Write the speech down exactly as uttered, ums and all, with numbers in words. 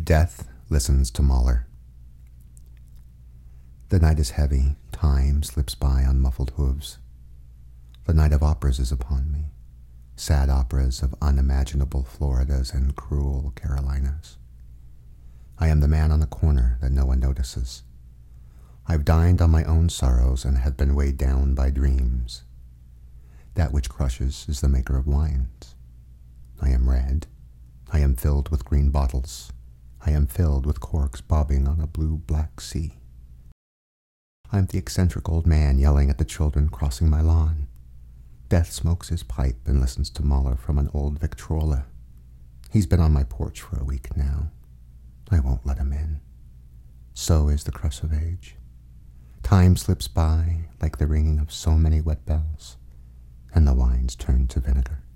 Death listens to Mahler. The night is heavy, time slips by on muffled hooves. The night of operas is upon me, sad operas of unimaginable Floridas and cruel Carolinas. I am the man on the corner that no one notices. I've dined on my own sorrows and have been weighed down by dreams. That which crushes is the maker of wines. I am red. I am filled with green bottles. I am filled with corks bobbing on a blue-black sea. I am the eccentric old man yelling at the children crossing my lawn. Death smokes his pipe and listens to Mahler from an old Victrola. He's been on my porch for a week now. I won't let him in. So is the crush of age. Time slips by like the ringing of so many wet bells, and the wines turn to vinegar.